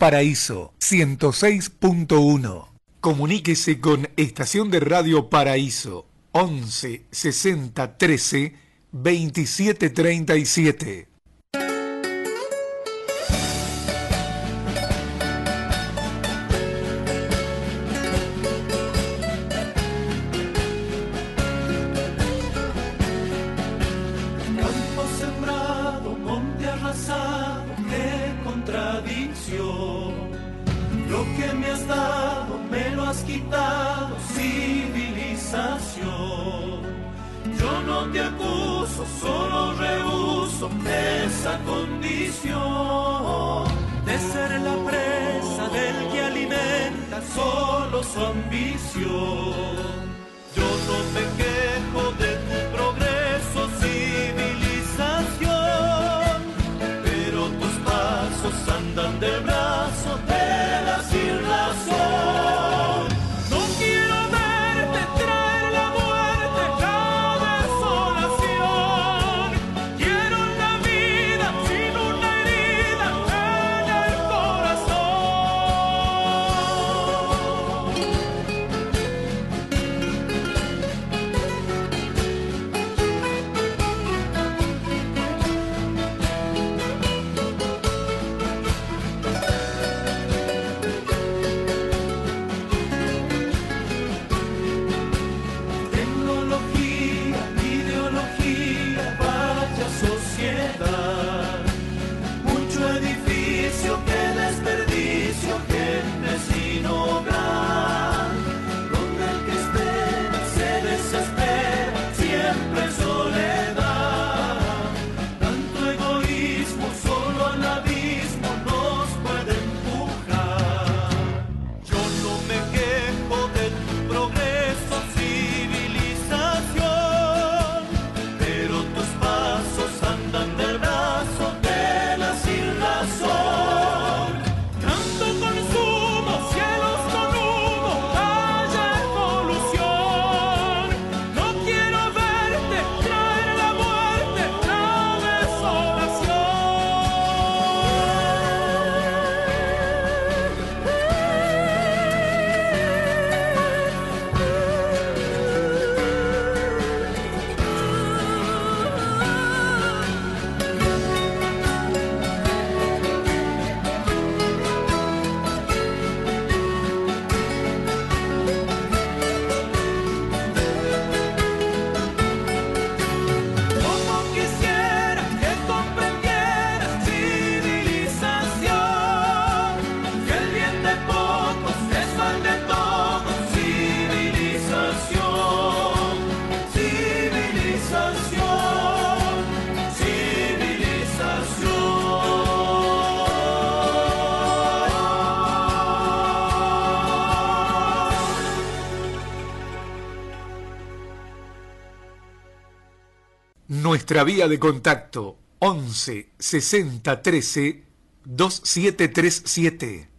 Paraíso 106.1. Comuníquese con Estación de Radio Paraíso 11 60 13 27 37. Quitado civilización. Yo no te acuso, solo rehuso esa condición de ser la presa del que alimenta solo su ambición. Yo no me quejo de tu progreso, civilización, pero tus pasos andan del brazo de la sin razón. Nuestra vía de contacto 11 60 13 2737.